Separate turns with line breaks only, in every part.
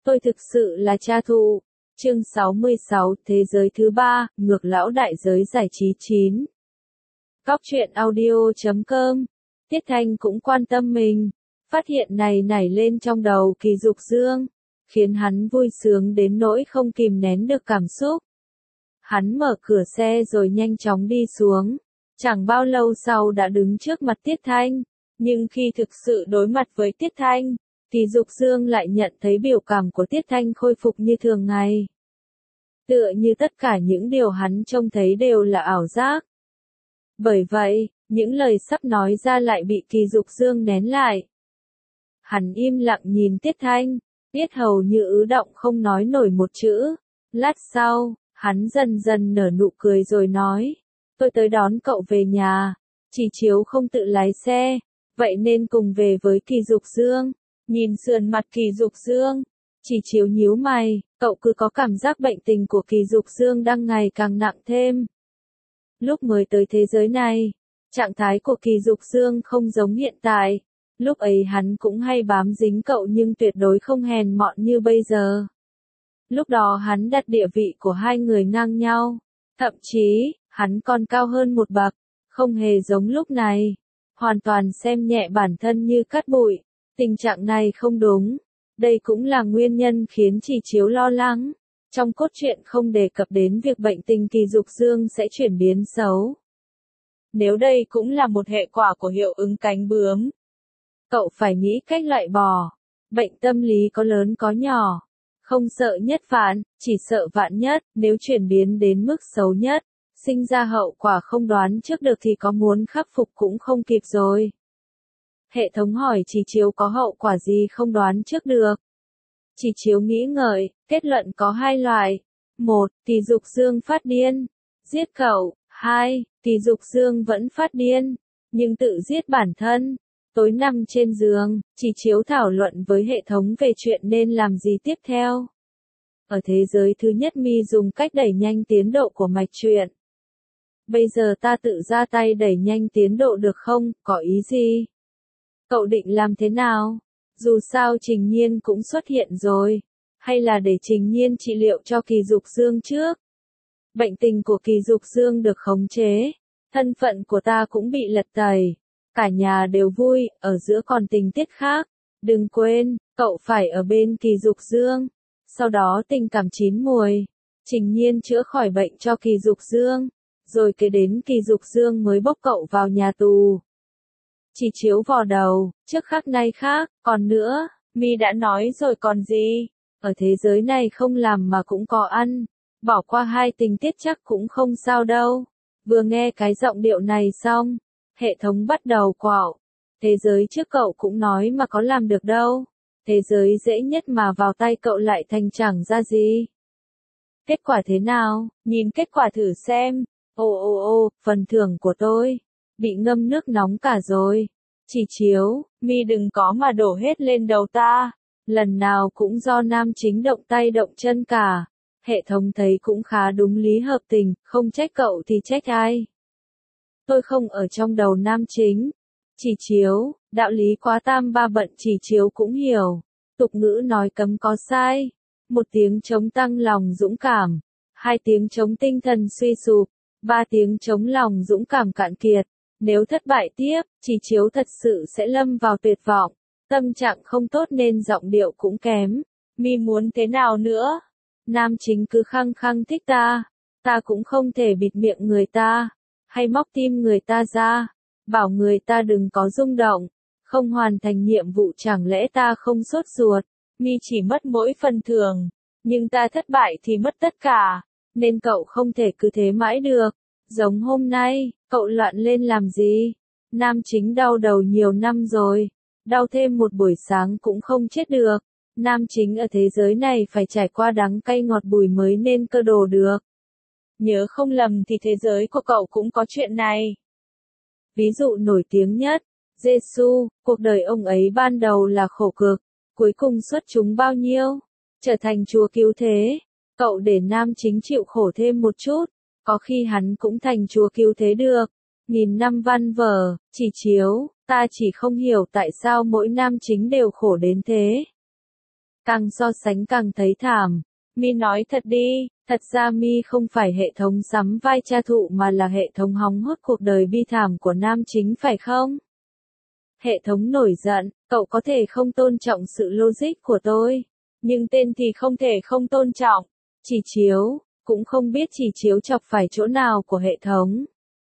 Tôi thực sự là cha thụ. Chương 66, Thế giới thứ ba, ngược lão đại giới giải trí 9. Cóc truyện audio.com. Tiết Thanh cũng quan tâm mình. Phát hiện này nảy lên trong đầu Kỳ Dục Dương, khiến hắn vui sướng đến nỗi không kìm nén được cảm xúc. Hắn mở cửa xe rồi nhanh chóng đi xuống. Chẳng bao lâu sau đã đứng trước mặt Tiết Thanh. Nhưng khi thực sự đối mặt với Tiết Thanh, Kỳ Dục Dương lại nhận thấy biểu cảm của Tiết Thanh khôi phục như thường ngày. Tựa như tất cả những điều hắn trông thấy đều là ảo giác. Bởi vậy, những lời sắp nói ra lại bị Kỳ Dục Dương nén lại. Hắn im lặng nhìn Tiết Thanh, yết hầu như ứ động không nói nổi một chữ. Lát sau, hắn dần dần nở nụ cười rồi nói, tôi tới đón cậu về nhà, chỉ Chiếu không tự lái xe, vậy nên cùng về với Kỳ Dục Dương. Nhìn sườn mặt Kỳ Dục Dương, chỉ Chiếu nhíu mày, cậu cứ có cảm giác bệnh tình của Kỳ Dục Dương đang ngày càng nặng thêm. Lúc mới tới thế giới này, trạng thái của Kỳ Dục Dương không giống hiện tại. Lúc ấy hắn cũng hay bám dính cậu nhưng tuyệt đối không hèn mọn như bây giờ. Lúc đó hắn đặt địa vị của hai người ngang nhau. Thậm chí, hắn còn cao hơn một bậc, không hề giống lúc này. Hoàn toàn xem nhẹ bản thân như cát bụi. Tình trạng này không đúng. Đây cũng là nguyên nhân khiến chỉ Chiếu lo lắng. Trong cốt truyện không đề cập đến việc bệnh tình Kỳ Dục Dương sẽ chuyển biến xấu. Nếu đây cũng là một hệ quả của hiệu ứng cánh bướm, cậu phải nghĩ cách loại bỏ. Bệnh tâm lý có lớn có nhỏ. Không sợ nhất vạn, chỉ sợ vạn nhất. Nếu chuyển biến đến mức xấu nhất, sinh ra hậu quả không đoán trước được thì có muốn khắc phục cũng không kịp rồi. Hệ thống hỏi chỉ Chiếu có hậu quả gì không đoán trước được. Chỉ Chiếu nghĩ ngợi, kết luận có hai loại. 1. Kỳ Dục Dương phát điên, giết cậu. 2. Kỳ Dục Dương vẫn phát điên, nhưng tự giết bản thân. Tối nằm trên giường, chỉ Chiếu thảo luận với hệ thống về chuyện nên làm gì tiếp theo. Ở thế giới thứ nhất Mi dùng cách đẩy nhanh tiến độ của mạch truyện. Bây giờ ta tự ra tay đẩy nhanh tiến độ được không, có ý gì? Cậu định làm thế nào? Dù sao Trình Nhiên cũng xuất hiện rồi. Hay là để Trình Nhiên trị liệu cho Kỳ Dục Dương trước? Bệnh tình của Kỳ Dục Dương được khống chế. Thân phận của ta cũng bị lật tẩy. Cả nhà đều vui, ở giữa còn tình tiết khác. Đừng quên, cậu phải ở bên Kỳ Dục Dương. Sau đó tình cảm chín muồi. Trình Nhiên chữa khỏi bệnh cho Kỳ Dục Dương. Rồi kế đến Kỳ Dục Dương mới bốc cậu vào nhà tù. Chỉ Chiếu vò đầu, trước khác nay khác, còn nữa, Mi đã nói rồi còn gì. Ở thế giới này không làm mà cũng có ăn. Bỏ qua hai tình tiết chắc cũng không sao đâu. Vừa nghe cái giọng điệu này xong, hệ thống bắt đầu quạo. Thế giới trước cậu cũng nói mà có làm được đâu. Thế giới dễ nhất mà vào tay cậu lại thành chẳng ra gì. Kết quả thế nào? Nhìn kết quả thử xem. Ô, phần thưởng của tôi bị ngâm nước nóng cả rồi. Chỉ Chiếu, Mi đừng có mà đổ hết lên đầu ta. Lần nào cũng do nam chính động tay động chân cả. Hệ thống thấy cũng khá đúng lý hợp tình, không trách cậu thì trách ai. Tôi không ở trong đầu nam chính. Chỉ Chiếu, đạo lý quá tam ba bận Chỉ Chiếu cũng hiểu. Tục ngữ nói cấm có sai. 1 tiếng chống tăng lòng dũng cảm. 2 tiếng chống tinh thần suy sụp. 3 tiếng chống lòng dũng cảm cạn kiệt. Nếu thất bại tiếp, Chỉ Chiếu thật sự sẽ lâm vào tuyệt vọng. Tâm trạng không tốt nên giọng điệu cũng kém. Mi muốn thế nào nữa? Nam chính cứ khăng khăng thích ta. Ta cũng không thể bịt miệng người ta. Hay móc tim người ta ra. Bảo người ta đừng có rung động. Không hoàn thành nhiệm vụ chẳng lẽ ta không sốt ruột. Mi chỉ mất mỗi phần thưởng. Nhưng ta thất bại thì mất tất cả. Nên cậu không thể cứ thế mãi được. Giống hôm nay, cậu loạn lên làm gì? Nam chính đau đầu nhiều năm rồi. Đau thêm một buổi sáng cũng không chết được. Nam chính ở thế giới này phải trải qua đắng cay ngọt bùi mới nên cơ đồ được. Nhớ không lầm thì thế giới của cậu cũng có chuyện này. Ví dụ nổi tiếng nhất, Giêsu, cuộc đời ông ấy ban đầu là khổ cực, cuối cùng xuất chúng bao nhiêu? Trở thành Chúa cứu thế. Cậu để nam chính chịu khổ thêm một chút, có khi hắn cũng thành Chúa cứu thế được. Nghìn năm văn vở, Chỉ Chiếu, ta chỉ không hiểu tại sao mỗi nam chính đều khổ đến thế. Càng so sánh càng thấy thảm. Mi nói thật đi, thật ra Mi không phải hệ thống sắm vai cha thụ mà là hệ thống hóng hớt cuộc đời bi thảm của nam chính phải không? Hệ thống nổi giận, cậu có thể không tôn trọng sự logic của tôi, nhưng tên thì không thể không tôn trọng. Chỉ chiếu, cũng không biết chỉ chiếu chọc phải chỗ nào của hệ thống.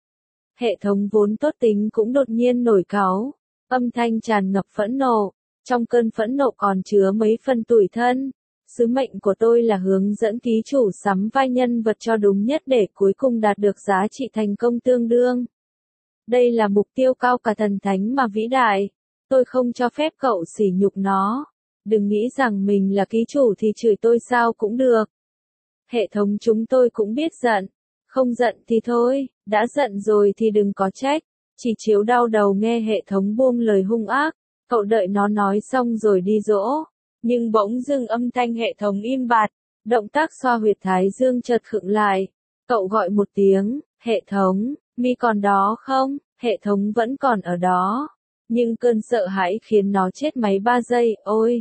Hệ thống vốn tốt tính cũng đột nhiên nổi cáu, âm thanh tràn ngập phẫn nộ, trong cơn phẫn nộ còn chứa mấy phần tủi thân. Sứ mệnh của tôi là hướng dẫn ký chủ sắm vai nhân vật cho đúng nhất để cuối cùng đạt được giá trị thành công tương đương. Đây là mục tiêu cao cả thần thánh mà vĩ đại. Tôi không cho phép cậu sỉ nhục nó. Đừng nghĩ rằng mình là ký chủ thì chửi tôi sao cũng được. Hệ thống chúng tôi cũng biết giận. Không giận thì thôi, đã giận rồi thì đừng có trách. Chỉ chiếu đau đầu nghe hệ thống buông lời hung ác. Cậu đợi nó nói xong rồi đi dỗ. Nhưng bỗng dưng âm thanh hệ thống im bặt. Động tác xoa huyệt thái dương chợt khựng lại. Cậu gọi một tiếng, hệ thống, Mi còn đó không? Hệ thống vẫn còn ở đó. Nhưng cơn sợ hãi khiến nó chết máy 3 giây, ôi!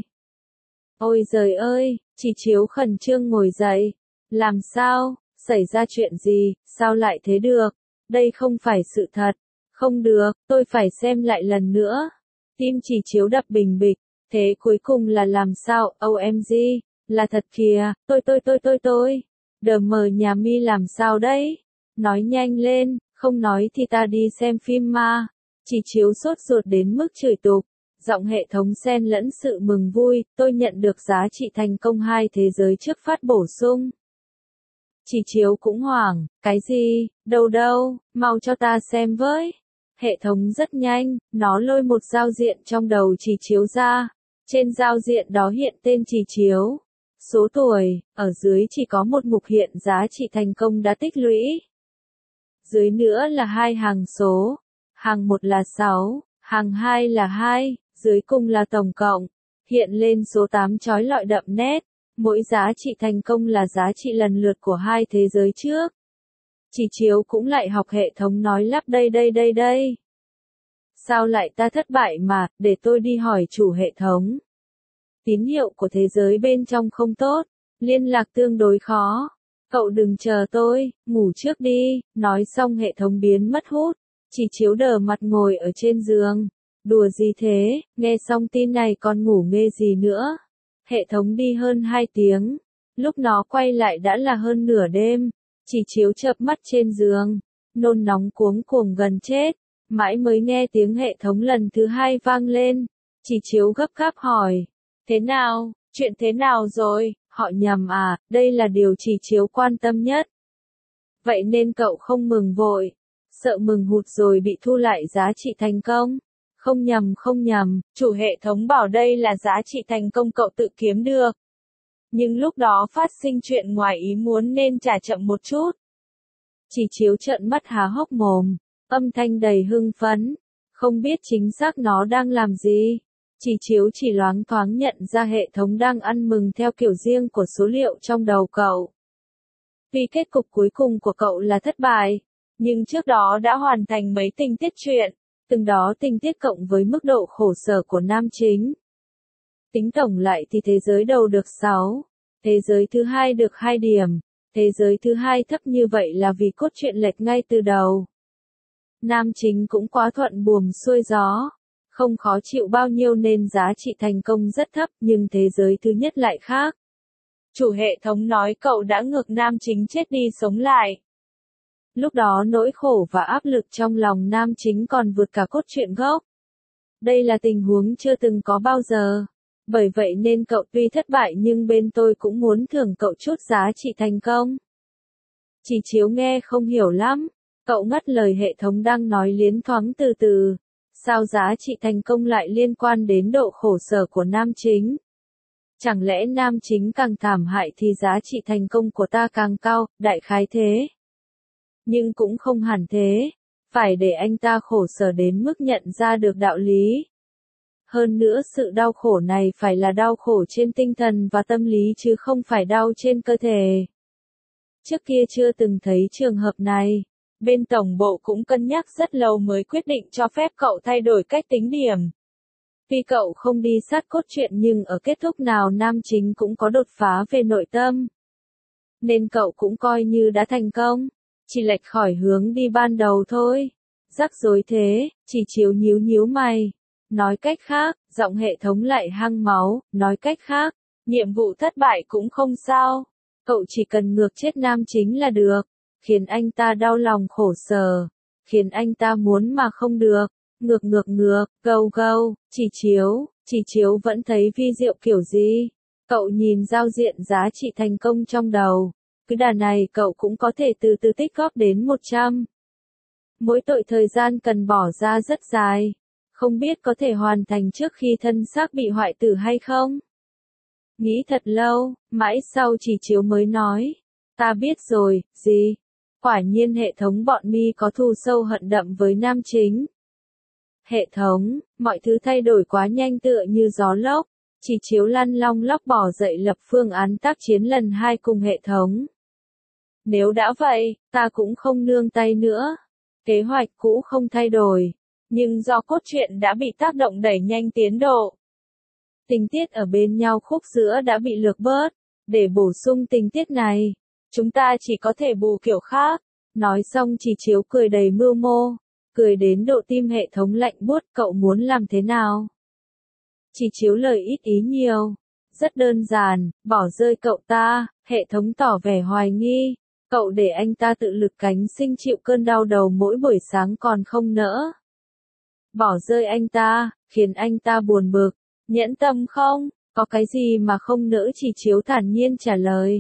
Ôi giời ơi, chỉ chiếu khẩn trương ngồi dậy. Làm sao? Xảy ra chuyện gì? Sao lại thế được? Đây không phải sự thật. Không được, tôi phải xem lại lần nữa. Tim chỉ chiếu đập bình bịch. Thế cuối cùng là làm sao? OMG, là thật kìa, tôi. Đờ mờ nhà Mi làm sao đấy? Nói nhanh lên, không nói thì ta đi xem phim ma. Chỉ chiếu sốt ruột đến mức chửi tục. Giọng hệ thống xen lẫn sự mừng vui, tôi nhận được giá trị thành công 2 thế giới trước phát bổ sung. Chỉ chiếu cũng hoảng, cái gì, đâu, mau cho ta xem với. Hệ thống rất nhanh, nó lôi một giao diện trong đầu chỉ chiếu ra. Trên giao diện đó hiện tên chỉ chiếu, số tuổi, ở dưới chỉ có một mục hiện giá trị thành công đã tích lũy. Dưới nữa là 2 hàng số, hàng 1 là 6, hàng 2 là 2, dưới cùng là tổng cộng, hiện lên số 8 chói lọi đậm nét, mỗi giá trị thành công là giá trị lần lượt của 2 thế giới trước. Chỉ chiếu cũng lại học hệ thống nói lắp đây. Sao lại ta thất bại mà, để tôi đi hỏi chủ hệ thống. Tín hiệu của thế giới bên trong không tốt, liên lạc tương đối khó. Cậu đừng chờ tôi, ngủ trước đi, nói xong hệ thống biến mất hút. Chỉ chiếu đờ mặt ngồi ở trên giường. Đùa gì thế, nghe xong tin này còn ngủ mê gì nữa. Hệ thống đi hơn 2 tiếng. Lúc nó quay lại đã là hơn nửa đêm. Chỉ chiếu chợp mắt trên giường. Nôn nóng cuống cuồng gần chết. Mãi mới nghe tiếng hệ thống lần thứ 2 vang lên. Chỉ chiếu gấp gáp hỏi. Thế nào, chuyện thế nào rồi, họ nhầm à, đây là điều chỉ chiếu quan tâm nhất. Vậy nên cậu không mừng vội. Sợ mừng hụt rồi bị thu lại giá trị thành công. Không nhầm, chủ hệ thống bảo đây là giá trị thành công cậu tự kiếm được. Nhưng lúc đó phát sinh chuyện ngoài ý muốn nên trả chậm một chút. Chỉ chiếu trợn mắt há hốc mồm, âm thanh đầy hưng phấn, không biết chính xác nó đang làm gì. Chỉ chiếu chỉ loáng thoáng nhận ra hệ thống đang ăn mừng theo kiểu riêng của số liệu trong đầu cậu. Vì kết cục cuối cùng của cậu là thất bại, nhưng trước đó đã hoàn thành mấy tình tiết truyện, từng đó tình tiết cộng với mức độ khổ sở của nam chính. Tính tổng lại thì thế giới đầu được 6, thế giới thứ 2 được 2 điểm, thế giới thứ 2 thấp như vậy là vì cốt truyện lệch ngay từ đầu. Nam chính cũng quá thuận buồm xuôi gió, không khó chịu bao nhiêu nên giá trị thành công rất thấp, nhưng thế giới thứ nhất lại khác. Chủ hệ thống nói cậu đã ngược nam chính chết đi sống lại. Lúc đó nỗi khổ và áp lực trong lòng nam chính còn vượt cả cốt truyện gốc. Đây là tình huống chưa từng có bao giờ. Bởi vậy nên cậu tuy thất bại nhưng bên tôi cũng muốn thưởng cậu chút giá trị thành công. Chỉ chiếu nghe không hiểu lắm. Cậu ngắt lời hệ thống đang nói liến thoáng từ từ. Sao giá trị thành công lại liên quan đến độ khổ sở của nam chính? Chẳng lẽ nam chính càng thảm hại thì giá trị thành công của ta càng cao, đại khái thế. Nhưng cũng không hẳn thế. Phải để anh ta khổ sở đến mức nhận ra được đạo lý. Hơn nữa sự đau khổ này phải là đau khổ trên tinh thần và tâm lý chứ không phải đau trên cơ thể. Trước kia chưa từng thấy trường hợp này. Bên tổng bộ cũng cân nhắc rất lâu mới quyết định cho phép cậu thay đổi cách tính điểm. Tuy cậu không đi sát cốt truyện nhưng ở kết thúc nào nam chính cũng có đột phá về nội tâm. Nên cậu cũng coi như đã thành công, chỉ lệch khỏi hướng đi ban đầu thôi. Rắc rối thế, chỉ chiếu nhíu nhíu mày. Nói cách khác, giọng hệ thống lại hăng máu, nói cách khác, nhiệm vụ thất bại cũng không sao. Cậu chỉ cần ngược chết nam chính là được, khiến anh ta đau lòng khổ sở, khiến anh ta muốn mà không được. Ngược ngược ngược, gâu gâu, chỉ chiếu vẫn thấy vi diệu kiểu gì. Cậu nhìn giao diện giá trị thành công trong đầu. Cứ đà này cậu cũng có thể từ từ tích góp đến 100. Mỗi tội thời gian cần bỏ ra rất dài. Không biết có thể hoàn thành trước khi thân xác bị hoại tử hay không? Nghĩ thật lâu, mãi sau chỉ chiếu mới nói. Ta biết rồi, gì? Quả nhiên hệ thống bọn mi có thù sâu hận đậm với nam chính. Hệ thống, mọi thứ thay đổi quá nhanh tựa như gió lốc. Chỉ chiếu lăn long lóc bỏ dậy lập phương án tác chiến lần 2 cùng hệ thống. Nếu đã vậy, ta cũng không nương tay nữa. Kế hoạch cũ không thay đổi. Nhưng do cốt truyện đã bị tác động đẩy nhanh tiến độ. Tình tiết ở bên nhau khúc giữa đã bị lược bớt. Để bổ sung tình tiết này, chúng ta chỉ có thể bù kiểu khác. Nói xong chỉ chiếu cười đầy mưu mô. Cười đến độ tim hệ thống lạnh buốt, cậu muốn làm thế nào? Chỉ chiếu lời ít ý nhiều. Rất đơn giản, bỏ rơi cậu ta, hệ thống tỏ vẻ hoài nghi. Cậu để anh ta tự lực cánh sinh chịu cơn đau đầu mỗi buổi sáng còn không nỡ. Bỏ rơi anh ta, khiến anh ta buồn bực. Nhẫn tâm không? Có cái gì mà không nỡ, chỉ chiếu thản nhiên trả lời.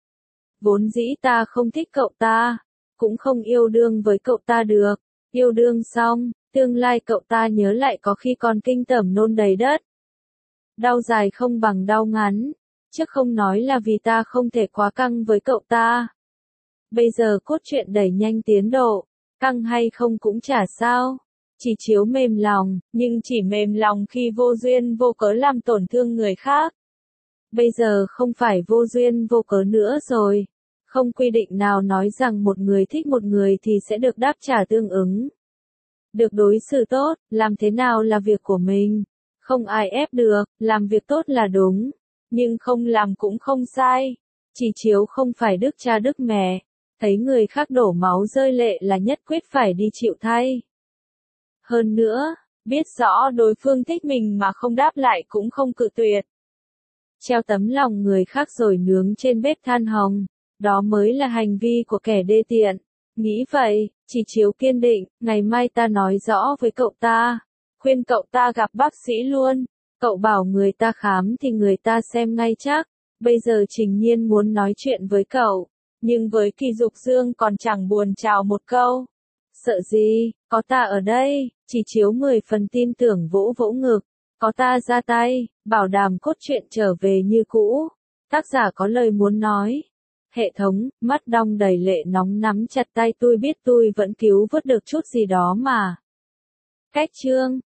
Vốn dĩ ta không thích cậu ta, cũng không yêu đương với cậu ta được. Yêu đương xong, tương lai cậu ta nhớ lại có khi còn kinh tởm nôn đầy đất. Đau dài không bằng đau ngắn, chứ không nói là vì ta không thể quá căng với cậu ta. Bây giờ cốt truyện đẩy nhanh tiến độ, căng hay không cũng chả sao. Chỉ chiếu mềm lòng, nhưng chỉ mềm lòng khi vô duyên vô cớ làm tổn thương người khác. Bây giờ không phải vô duyên vô cớ nữa rồi. Không quy định nào nói rằng một người thích một người thì sẽ được đáp trả tương ứng. Được đối xử tốt, làm thế nào là việc của mình. Không ai ép được, làm việc tốt là đúng. Nhưng không làm cũng không sai. Chỉ chiếu không phải đức cha đức mẹ. Thấy người khác đổ máu rơi lệ là nhất quyết phải đi chịu thay. Hơn nữa, biết rõ đối phương thích mình mà không đáp lại cũng không cự tuyệt. Treo tấm lòng người khác rồi nướng trên bếp than hồng. Đó mới là hành vi của kẻ đê tiện. Nghĩ vậy, chỉ chiếu kiên định, ngày mai ta nói rõ với cậu ta. Khuyên cậu ta gặp bác sĩ luôn. Cậu bảo người ta khám thì người ta xem ngay chắc. Bây giờ Trình Nhiên muốn nói chuyện với cậu. Nhưng với Kỳ Dục Dương còn chẳng buồn chào một câu. Sợ gì, có ta ở đây, chỉ chiếu 10 phần tin tưởng vỗ vỗ ngực. Có ta ra tay, bảo đảm cốt truyện trở về như cũ. Tác giả có lời muốn nói. Hệ thống, mắt đong đầy lệ nóng nắm chặt tay, tôi biết tôi vẫn cứu vớt được chút gì đó mà. Cách chương